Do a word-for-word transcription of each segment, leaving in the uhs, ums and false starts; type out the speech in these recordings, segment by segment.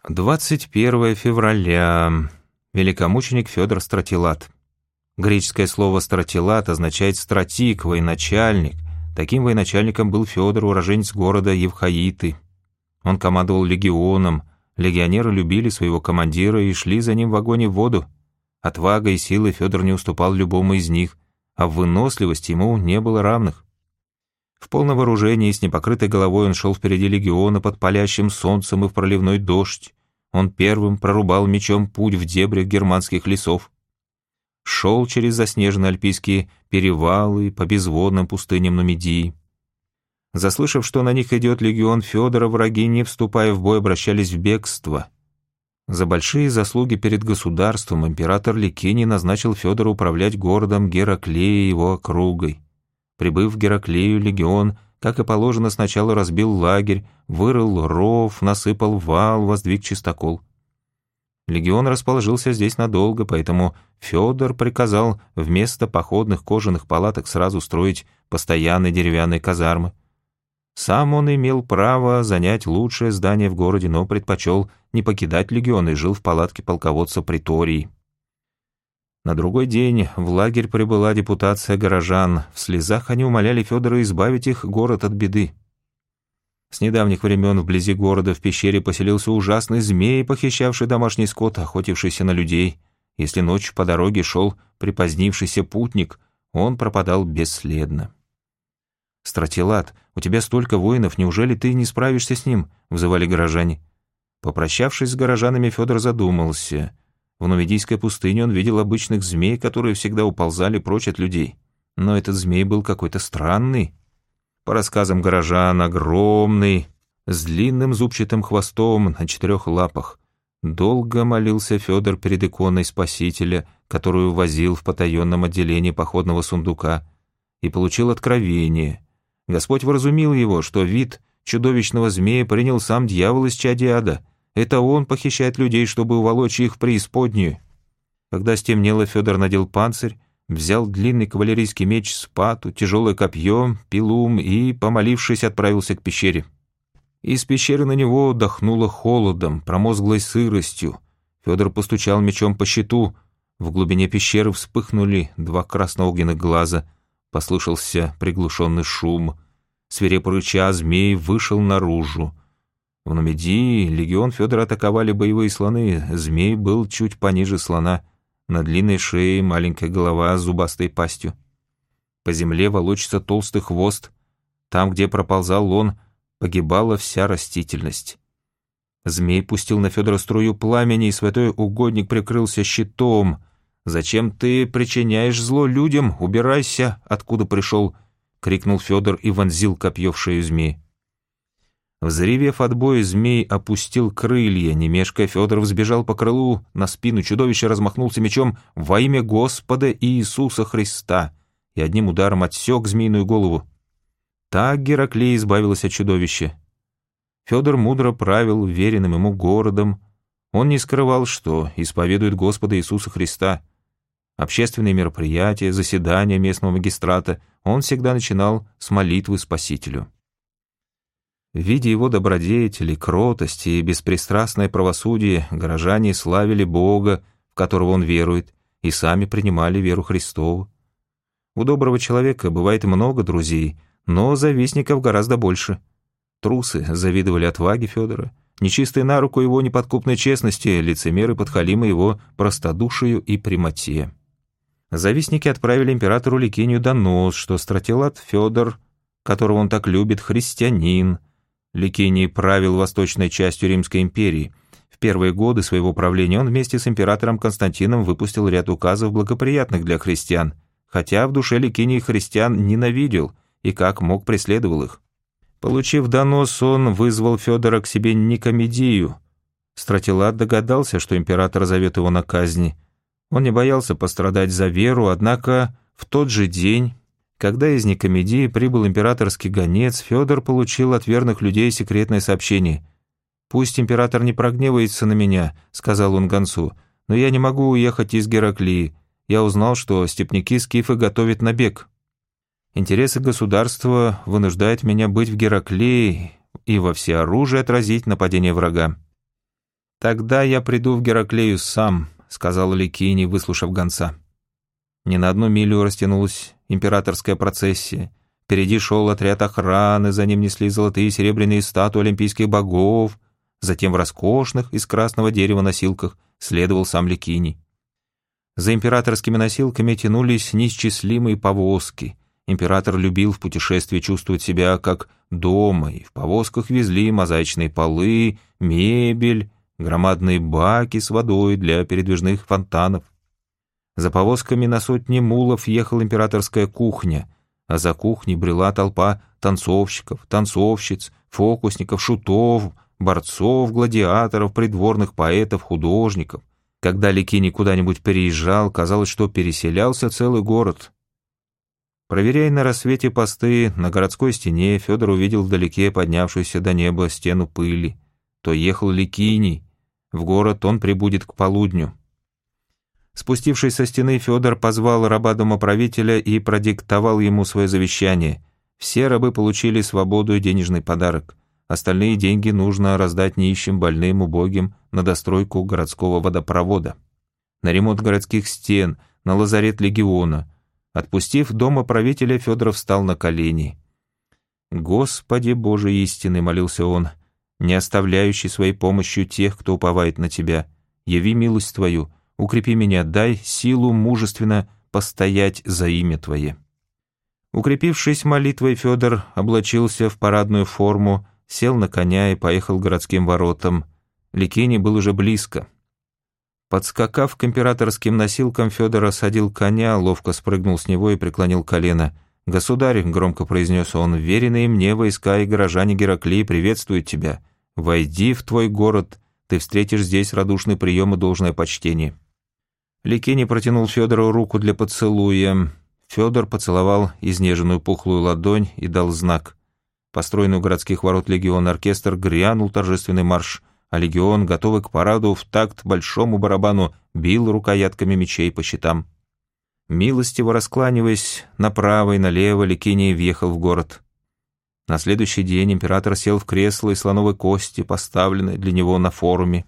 двадцать первое февраля. Великомученик Федор Стратилат. Греческое слово «стратилат» означает «стратик», «военачальник». Таким военачальником был Федор, уроженец города Евхаиты. Он командовал легионом. Легионеры любили своего командира и шли за ним в огонь и в воду. Отвагой и силой Федор не уступал любому из них, а в выносливости ему не было равных. В полном вооружении и с непокрытой головой он шел впереди легиона под палящим солнцем и в проливной дождь. Он первым прорубал мечом путь в дебрях германских лесов. Шел через заснеженные альпийские перевалы по безводным пустыням Нумидии. Заслышав, что на них идет легион Федора, враги, не вступая в бой, обращались в бегство. За большие заслуги перед государством император Ликиний назначил Федора управлять городом Гераклея и его округой. Прибыв в Гераклею, легион, как и положено, сначала разбил лагерь, вырыл ров, насыпал вал, воздвиг чистокол. Легион расположился здесь надолго, поэтому Федор приказал вместо походных кожаных палаток сразу строить постоянные деревянные казармы. Сам он имел право занять лучшее здание в городе, но предпочел не покидать легион и жил в палатке полководца Претории. На другой день в лагерь прибыла депутация горожан. В слезах они умоляли Федора избавить их город от беды. С недавних времен вблизи города в пещере поселился ужасный змей, похищавший домашний скот, охотившийся на людей. Если ночью по дороге шел припозднившийся путник, он пропадал бесследно. «Стратилат, у тебя столько воинов, неужели ты не справишься с ним?» — взывали горожане. Попрощавшись с горожанами, Федор задумался. В Нумидийской пустыне он видел обычных змей, которые всегда уползали прочь от людей. Но этот змей был какой-то странный. По рассказам горожан, огромный, с длинным зубчатым хвостом на четырех лапах. Долго молился Федор перед иконой Спасителя, которую возил в потаенном отделении походного сундука, и получил откровение. Господь вразумил его, что вид чудовищного змея принял сам дьявол из чади ада. Это он похищает людей, чтобы уволочь их в преисподнюю. Когда стемнело, Федор надел панцирь, взял длинный кавалерийский меч, спату, тяжелое копье, пилу и, помолившись, отправился к пещере. Из пещеры на него дохнуло холодом, промозглой сыростью. Федор постучал мечом по щиту. В глубине пещеры вспыхнули два красноогненных глаза. Послышался приглушенный шум. Свирепо рыча, змей вышел наружу. В Нумидии легион Федора атаковали боевые слоны. Змей был чуть пониже слона. На длинной шее маленькая голова с зубастой пастью. По земле волочится толстый хвост. Там, где проползал он, погибала вся растительность. Змей пустил на Федора струю пламени, и святой угодник прикрылся щитом. «Зачем ты причиняешь зло людям? Убирайся, откуда пришел!» — крикнул Федор и вонзил копье в шею змея. Взревев от боя, змей опустил крылья. Не мешкая, Федор взбежал по крылу на спину чудовища, размахнулся мечом во имя Господа Иисуса Христа и одним ударом отсек змеиную голову. Так Гераклея избавилась от чудовища. Федор мудро правил веренным ему городом. Он не скрывал, что исповедует Господа Иисуса Христа. Общественные мероприятия, заседания местного магистрата он всегда начинал с молитвы Спасителю. Видя его добродетели, кротости и беспристрастное правосудие, горожане славили Бога, в которого он верует, и сами принимали веру Христову. У доброго человека бывает много друзей, но завистников гораздо больше. Трусы завидовали отваге Федора, нечистые на руку его неподкупной честности, лицемеры подхалимы его простодушию и прямоте. Завистники отправили императору Ликинию донос, что Стратилат Федор, которого он так любит, христианин. Ликиний правил восточной частью Римской империи. В первые годы своего правления он вместе с императором Константином выпустил ряд указов, благоприятных для христиан, хотя в душе Ликиний христиан ненавидел и как мог преследовал их. Получив донос, он вызвал Федора к себе Никомедию. Стратилат догадался, что император зовет его на казни. Он не боялся пострадать за веру, однако в тот же день, когда из Никомедии прибыл императорский гонец, Федор получил от верных людей секретное сообщение. «Пусть император не прогневается на меня», — сказал он гонцу, «но я не могу уехать из Гераклии. Я узнал, что степняки-скифы готовят набег. Интересы государства вынуждают меня быть в Гераклее и во всеоружии отразить нападение врага». «Тогда я приду в Гераклею сам», — сказал Ликиний, выслушав гонца. Не на одну милю растянулась императорская процессия. Впереди шел отряд охраны, за ним несли золотые и серебряные статуи олимпийских богов. Затем в роскошных из красного дерева носилках следовал сам Ликиний. За императорскими носилками тянулись неисчислимые повозки. Император любил в путешествии чувствовать себя как дома, и в повозках везли мозаичные полы, мебель, громадные баки с водой для передвижных фонтанов. За повозками на сотни мулов ехала императорская кухня, а за кухней брела толпа танцовщиков, танцовщиц, фокусников, шутов, борцов, гладиаторов, придворных поэтов, художников. Когда Ликиний куда-нибудь переезжал, казалось, что переселялся целый город. Проверяя на рассвете посты, на городской стене Федор увидел вдалеке поднявшуюся до неба стену пыли. То ехал Ликиний. В город он прибудет к полудню. Спустившись со стены, Федор позвал раба домоправителя и продиктовал ему свое завещание. Все рабы получили свободу и денежный подарок. Остальные деньги нужно раздать нищим, больным, убогим на достройку городского водопровода, на ремонт городских стен, на лазарет легиона. Отпустив домоправителя, Федор встал на колени. «Господи Боже истины», — молился он, — «не оставляющий своей помощью тех, кто уповает на Тебя, яви милость Твою, укрепи меня, дай силу мужественно постоять за имя Твое». Укрепившись молитвой, Федор облачился в парадную форму, сел на коня и поехал к городским воротам. Ликиний был уже близко. Подскакав к императорским носилкам, Федор осадил коня, ловко спрыгнул с него и преклонил колено. «Государь», — громко произнес он, — «веренные мне войска и горожане Гераклии приветствуют тебя. Войди в твой город, ты встретишь здесь радушный прием и должное почтение». Ликиний протянул Федору руку для поцелуя. Федор поцеловал изнеженную пухлую ладонь и дал знак. Построенный у городских ворот легион оркестр грянул торжественный марш, а легион, готовый к параду, в такт большому барабану, бил рукоятками мечей по щитам. Милостиво раскланиваясь направо и налево, Ликиний въехал в город. На следующий день император сел в кресло из слоновой кости, поставленное для него на форуме.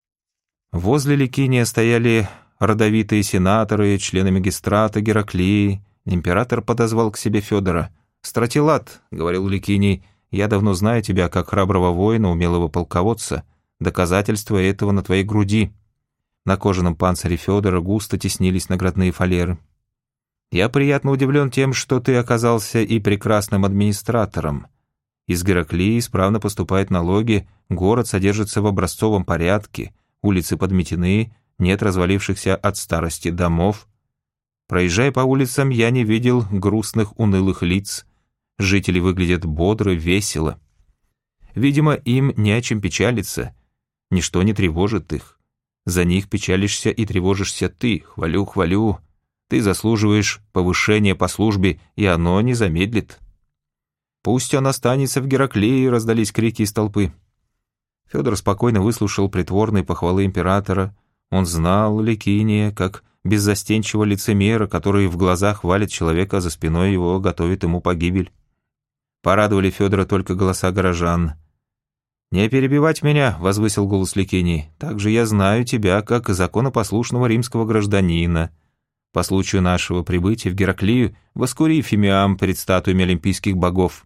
Возле Ликиния стояли родовитые сенаторы, члены магистрата Гераклии. Император подозвал к себе Федора. «Стратилат», — говорил Ликиний, — «я давно знаю тебя как храброго воина, умелого полководца. Доказательства этого на твоей груди». На кожаном панцире Федора густо теснились наградные фалеры. «Я приятно удивлен тем, что ты оказался и прекрасным администратором. Из Гераклии исправно поступают налоги, город содержится в образцовом порядке, улицы подметены, нет развалившихся от старости домов. Проезжая по улицам, я не видел грустных, унылых лиц. Жители выглядят бодро, весело. Видимо, им не о чем печалиться, ничто не тревожит их. За них печалишься и тревожишься ты, хвалю, хвалю. Ты заслуживаешь повышения по службе, и оно не замедлит». «Пусть он останется в Гераклии», — раздались крики из толпы. Федор спокойно выслушал притворные похвалы императора. Он знал Ликиния как беззастенчивого лицемера, который в глазах хвалит человека, а за спиной его готовит ему погибель. Порадовали Федора только голоса горожан. «Не перебивать меня», — возвысил голос Ликиний. «Также я знаю тебя как законопослушного римского гражданина. По случаю нашего прибытия в Гераклию воскури фимиам перед статуями олимпийских богов».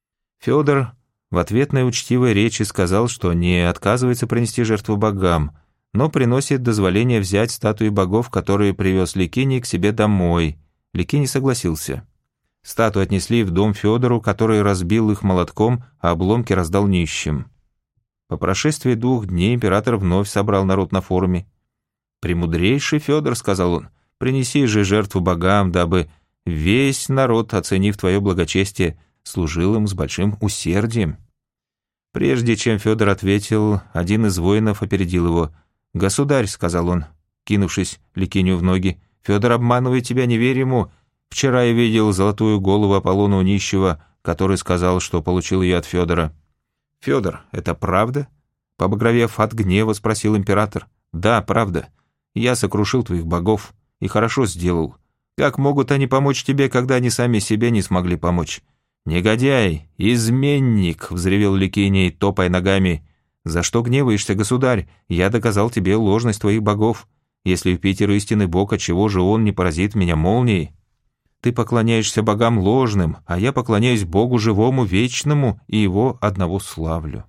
Федор в ответной учтивой речи сказал, что не отказывается принести жертву богам, но приносит дозволение взять статуи богов, которые привез Ликиний, к себе домой. Ликиний согласился. Статуи отнесли в дом Федору, который разбил их молотком, а обломки раздал нищим. По прошествии двух дней император вновь собрал народ на форуме. «Премудрейший Федор», — сказал он, — «принеси же жертву богам, дабы весь народ, оценив твое благочестие, служил им с большим усердием». Прежде чем Федор ответил, один из воинов опередил его. «Государь», — сказал он, кинувшись Ликинию в ноги, — «Федор обманывает тебя, не верь ему. Вчера я видел золотую голову Аполлона у нищего, который сказал, что получил ее от Федора». «Федор, это правда?» — побагровев от гнева, спросил император. «Да, правда. Я сокрушил твоих богов и хорошо сделал. Как могут они помочь тебе, когда они сами себе не смогли помочь?» «Негодяй! Изменник!» — взревел Ликиний, топая ногами. «За что гневаешься, государь? Я доказал тебе ложность твоих богов. Если Юпитер истинный бог, отчего же он не поразит меня молнией? Ты поклоняешься богам ложным, а я поклоняюсь Богу живому, вечному, и его одного славлю».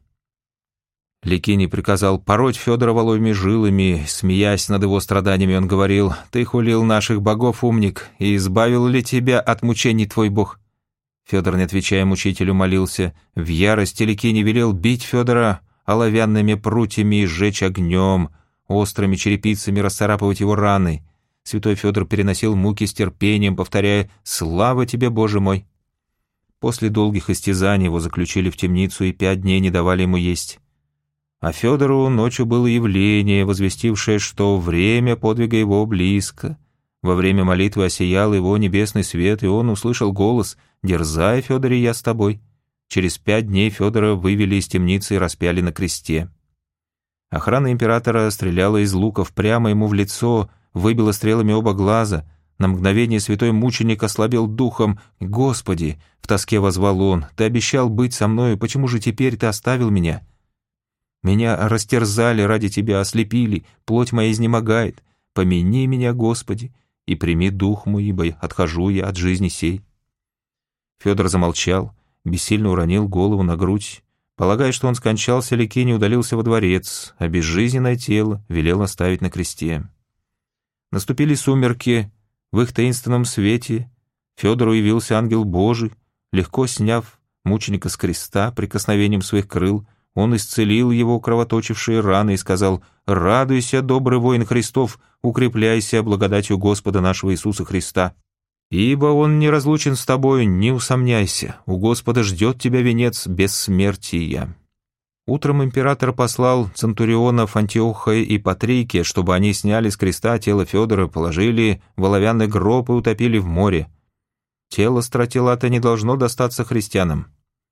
Ликиний приказал пороть Федора воловыми жилами. Смеясь над его страданиями, он говорил: «Ты хулил наших богов, умник, и избавил ли тебя от мучений твой бог?» Федор, не отвечая мучителю, молился. В ярости Ликиний велел бить Федора оловянными прутьями и сжечь огнем, острыми черепицами расцарапывать его раны. Святой Федор переносил муки с терпением, повторяя: «Слава тебе, Боже мой!» После долгих истязаний его заключили в темницу и пять дней не давали ему есть. А Федору ночью было явление, возвестившее, что время подвига его близко. Во время молитвы осиял его небесный свет, и он услышал голос: «Дерзай, Федоре, я с тобой». Через пять дней Федора вывели из темницы и распяли на кресте. Охрана императора стреляла из луков прямо ему в лицо, выбила стрелами оба глаза. На мгновение святой мученик ослабел духом. «Господи!» — в тоске воззвал он. «Ты обещал быть со мною, почему же теперь ты оставил меня? Меня растерзали ради тебя, ослепили, плоть моя изнемогает. Помяни меня, Господи, и прими дух мой, ибо отхожу я от жизни сей». Федор замолчал, бессильно уронил голову на грудь. Полагая, что он скончался, Ликиний удалился во дворец, а безжизненное тело велел оставить на кресте. Наступили сумерки. В их таинственном свете Федору явился ангел Божий. Легко сняв мученика с креста прикосновением своих крыл, он исцелил его кровоточившие раны и сказал: «Радуйся, добрый воин Христов, укрепляйся благодатью Господа нашего Иисуса Христа. Ибо Он неразлучен с тобою, не усомняйся, у Господа ждет тебя венец бессмертия». Утром император послал центурионов Антиоха и Патрикия, чтобы они сняли с креста тело Федора, положили в оловянный гроб и утопили в море. Тело Стратилата не должно достаться христианам.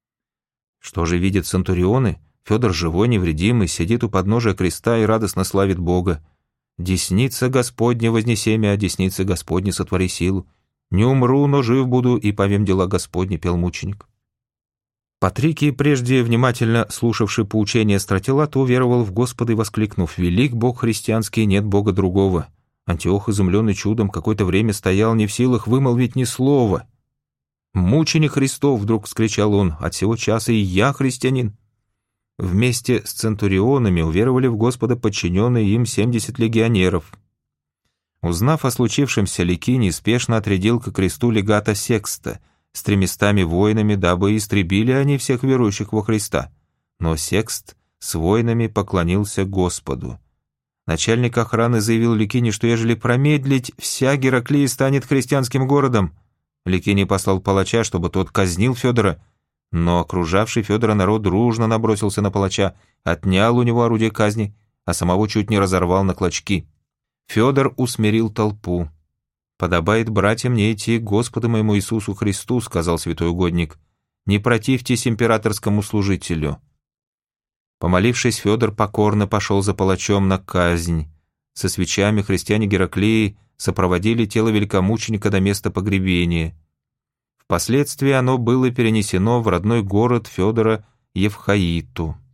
Что же видят центурионы? Федор живой, невредимый, сидит у подножия креста и радостно славит Бога. «Десница Господня вознеси мя, десница Господня сотвори силу. Не умру, но жив буду, и повем дела Господни», — пел мученик. Патрикий, прежде внимательно слушавший поучения Стратилата, уверовал в Господа и, воскликнув: «Велик Бог христианский, нет Бога другого». Антиох, изумленный чудом, какое-то время стоял не в силах вымолвить ни слова. «Мученик Христов!» — вдруг вскричал он: «от сего часа и я христианин». Вместе с центурионами уверовали в Господа подчиненные им семьдесят легионеров. Узнав о случившемся, Ликиний спешно отрядил ко кресту легата Секста с тремястами воинами, дабы истребили они всех верующих во Христа. Но Секст с воинами поклонился Господу. Начальник охраны заявил Ликинию, что ежели промедлить, вся Гераклия станет христианским городом. Ликиний послал палача, чтобы тот казнил Федора, но окружавший Федора народ дружно набросился на палача, отнял у него орудие казни, а самого чуть не разорвал на клочки. Федор усмирил толпу. «Подобает братьям не идти к Господу моему Иисусу Христу», — сказал святой угодник. «Не противьтесь императорскому служителю». Помолившись, Федор покорно пошел за палачом на казнь. Со свечами христиане Гераклии сопроводили тело великомученика до места погребения. Впоследствии оно было перенесено в родной город Федора Евхаиту.